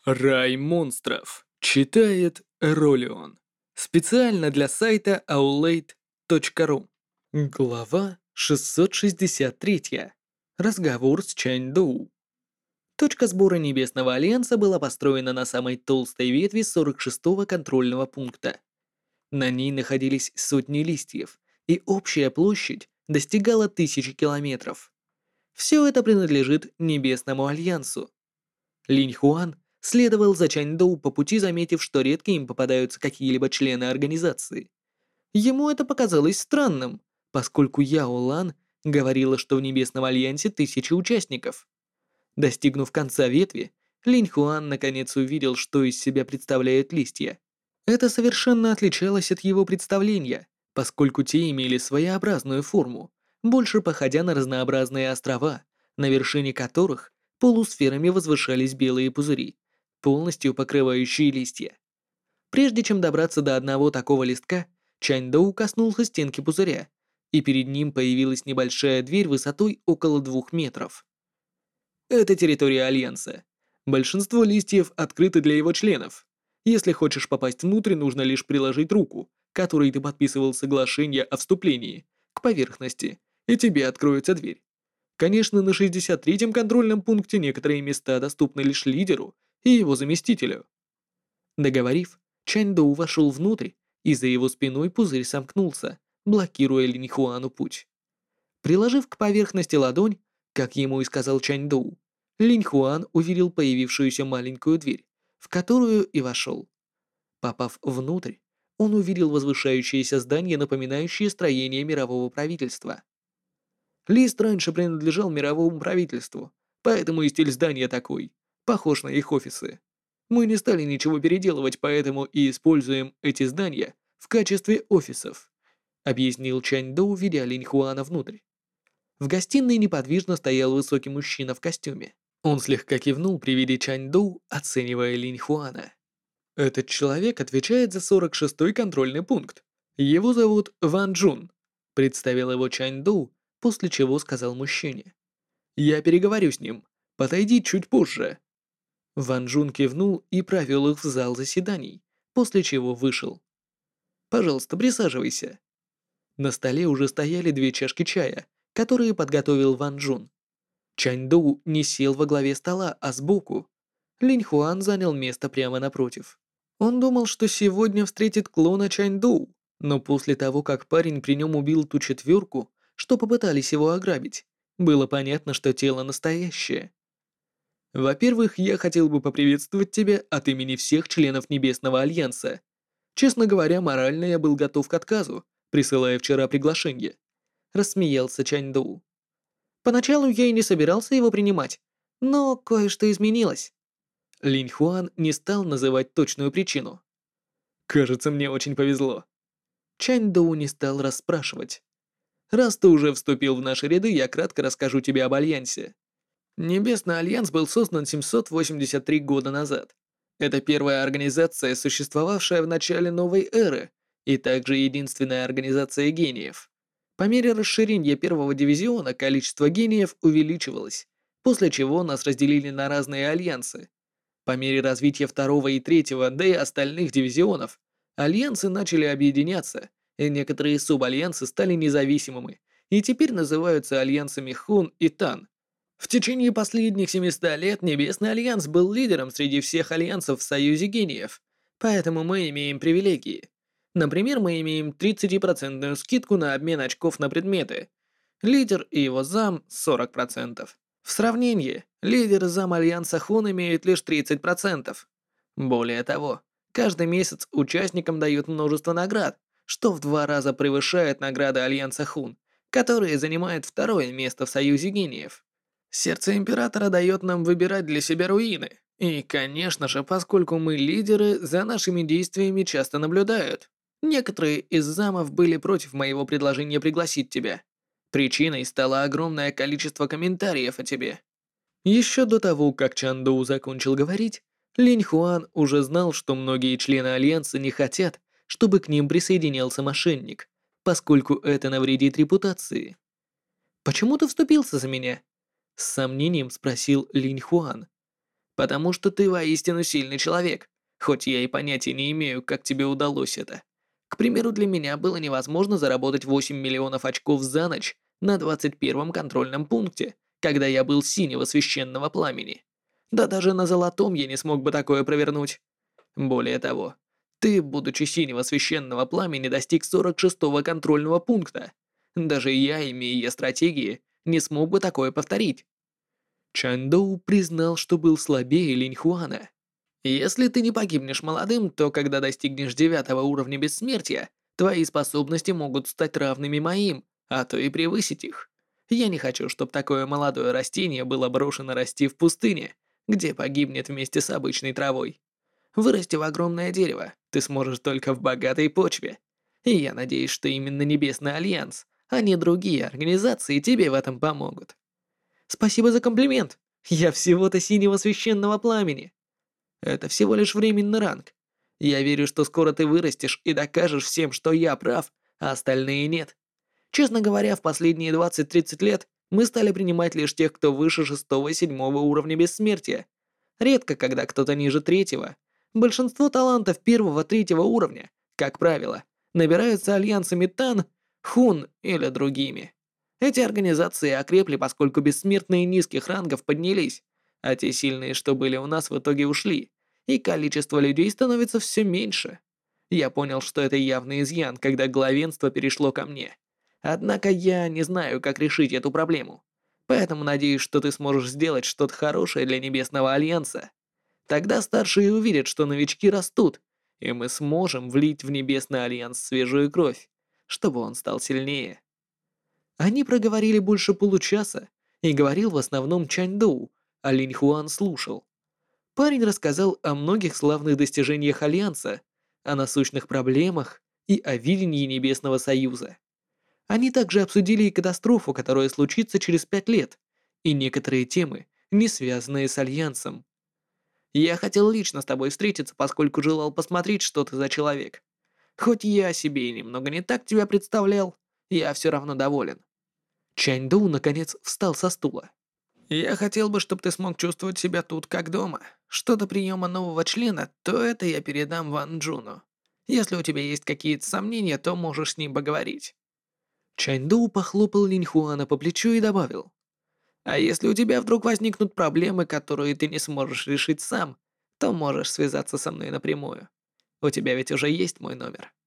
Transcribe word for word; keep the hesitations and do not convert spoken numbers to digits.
Рай монстров. Читает Ролион. Специально для сайта аулейт точка ру. Глава шестьсот шестьдесят три. Разговор с Чань Доу. Точка сбора Небесного Альянса была построена на самой толстой ветви сорок шестого контрольного пункта. На ней находились сотни листьев, и общая площадь достигала тысячи километров. Все это принадлежит Небесному Альянсу. Линь Хуан следовал за Чань Доу по пути, заметив, что редко им попадаются какие-либо члены организации. Ему это показалось странным, поскольку Яо Лан говорила, что в Небесном Альянсе тысячи участников. Достигнув конца ветви, Линь Хуан наконец увидел, что из себя представляют листья. Это совершенно отличалось от его представления, поскольку те имели своеобразную форму, больше походя на разнообразные острова, на вершине которых полусферами возвышались белые пузыри, полностью покрывающие листья. Прежде чем добраться до одного такого листка, Чань Доу коснулся стенки пузыря, и перед ним появилась небольшая дверь высотой около двух метров. Это территория Альянса. Большинство листьев открыты для его членов. Если хочешь попасть внутрь, нужно лишь приложить руку, которой ты подписывал соглашение о вступлении, к поверхности, и тебе откроется дверь. Конечно, на шестьдесят третьем контрольном пункте некоторые места доступны лишь лидеру и его заместителю. Договорив, Чань Доу вошел внутрь, и за его спиной пузырь сомкнулся, блокируя Линь Хуану путь. Приложив к поверхности ладонь, как ему и сказал Чань Доу, Линь Хуан увидел появившуюся маленькую дверь, в которую и вошел. Попав внутрь, он увидел возвышающееся здание, напоминающее строение мирового правительства. Лист раньше принадлежал мировому правительству, поэтому и стиль здания такой, похож на их офисы. Мы не стали ничего переделывать, поэтому и используем эти здания в качестве офисов, объяснил Чань Доу, ведя Линь Хуана внутрь. В гостиной неподвижно стоял высокий мужчина в костюме. Он слегка кивнул при виде Чань Доу, оценивая Линь Хуана. Этот человек отвечает за сорок шестой контрольный пункт. Его зовут Ван Джун, представил его Чань Доу, после чего сказал мужчине. Я переговорю с ним. Подойди чуть позже. Ван Джун кивнул и провел их в зал заседаний, после чего вышел. Пожалуйста, присаживайся. На столе уже стояли две чашки чая, которые подготовил Ван Джун. Чань Доу не сел во главе стола, а сбоку. Линь Хуан занял место прямо напротив. Он думал, что сегодня встретит клона Чань Доу, но после того, как парень при нем убил ту четверку, что попытались его ограбить, было понятно, что тело настоящее. Во-первых, я хотел бы поприветствовать тебя от имени всех членов Небесного Альянса. Честно говоря, морально я был готов к отказу, присылая вчера приглашение. Рассмеялся Чань Доу. Поначалу я и не собирался его принимать, но кое-что изменилось. Линь Хуан не стал называть точную причину. Кажется, мне очень повезло. Чань Доу не стал расспрашивать. Раз ты уже вступил в наши ряды, я кратко расскажу тебе об Альянсе. Небесный Альянс был создан семьсот восемьдесят три года назад. Это первая организация, существовавшая в начале новой эры, и также единственная организация гениев. По мере расширения первого дивизиона количество гениев увеличивалось, после чего нас разделили на разные альянсы. По мере развития второго и третьего, да и остальных дивизионов, альянсы начали объединяться, и некоторые субальянсы стали независимыми, и теперь называются альянсами Хун и Тан. В течение последних семисот лет Небесный Альянс был лидером среди всех альянсов в Союзе Гениев, поэтому мы имеем привилегии. Например, мы имеем тридцатипроцентную скидку на обмен очков на предметы. Лидер и его зам – сорок процентов. В сравнении, лидер и зам Альянса Хун имеют лишь тридцать процентов. Более того, каждый месяц участникам дают множество наград, что в два раза превышает награды Альянса Хун, которые занимают второе место в Союзе Гениев. Сердце Императора дает нам выбирать для себя руины. И, конечно же, поскольку мы лидеры, за нашими действиями часто наблюдают. Некоторые из замов были против моего предложения пригласить тебя. Причиной стало огромное количество комментариев о тебе. Еще до того, как Чан Доу закончил говорить, Линь Хуан уже знал, что многие члены Альянса не хотят, чтобы к ним присоединялся мошенник, поскольку это навредит репутации. «Почему ты вступился за меня?» С сомнением спросил Линь Хуан. Потому что ты воистину сильный человек, хоть я и понятия не имею, как тебе удалось это. К примеру, для меня было невозможно заработать восемь миллионов очков за ночь на двадцать первом контрольном пункте, когда я был синего священного пламени. Да даже на золотом я не смог бы такое провернуть. Более того, ты, будучи синего священного пламени, достиг сорок шестого контрольного пункта. Даже я, имея стратегии, не смог бы такое повторить. Чандоу признал, что был слабее Линьхуана. Если ты не погибнешь молодым, то когда достигнешь девятого уровня бессмертия, твои способности могут стать равными моим, а то и превысить их. Я не хочу, чтобы такое молодое растение было брошено расти в пустыне, где погибнет вместе с обычной травой. Вырасти в огромное дерево ты сможешь только в богатой почве. И я надеюсь, что именно Небесный Альянс, а не другие организации тебе в этом помогут. Спасибо за комплимент. Я всего-то синего священного пламени. Это всего лишь временный ранг. Я верю, что скоро ты вырастешь и докажешь всем, что я прав, а остальные нет. Честно говоря, в последние двадцать-тридцать лет мы стали принимать лишь тех, кто выше шестого-седьмого уровня бессмертия. Редко, когда кто-то ниже третьего. Большинство талантов первого-третьего уровня, как правило, набираются альянсами Тан, Хун или другими. Эти организации окрепли, поскольку бессмертные низких рангов поднялись, а те сильные, что были у нас, в итоге ушли, и количество людей становится все меньше. Я понял, что это явный изъян, когда главенство перешло ко мне. Однако я не знаю, как решить эту проблему. Поэтому надеюсь, что ты сможешь сделать что-то хорошее для Небесного Альянса. Тогда старшие увидят, что новички растут, и мы сможем влить в Небесный Альянс свежую кровь, чтобы он стал сильнее. Они проговорили больше получаса, и говорил в основном Чаньдоу, а Линь Хуан слушал. Парень рассказал о многих славных достижениях Альянса, о насущных проблемах и о видении Небесного Союза. Они также обсудили и катастрофу, которая случится через пять лет, и некоторые темы, не связанные с Альянсом. Я хотел лично с тобой встретиться, поскольку желал посмотреть, что ты за человек. Хоть я себе и немного не так тебя представлял, я все равно доволен. Чань Доу наконец встал со стула. Я хотел бы, чтобы ты смог чувствовать себя тут как дома. Что до приема нового члена, то это я передам Ван Джуну. Если у тебя есть какие-то сомнения, то можешь с ним поговорить. Чань Доу похлопал Линь Хуана по плечу и добавил. А если у тебя вдруг возникнут проблемы, которые ты не сможешь решить сам, то можешь связаться со мной напрямую. У тебя ведь уже есть мой номер.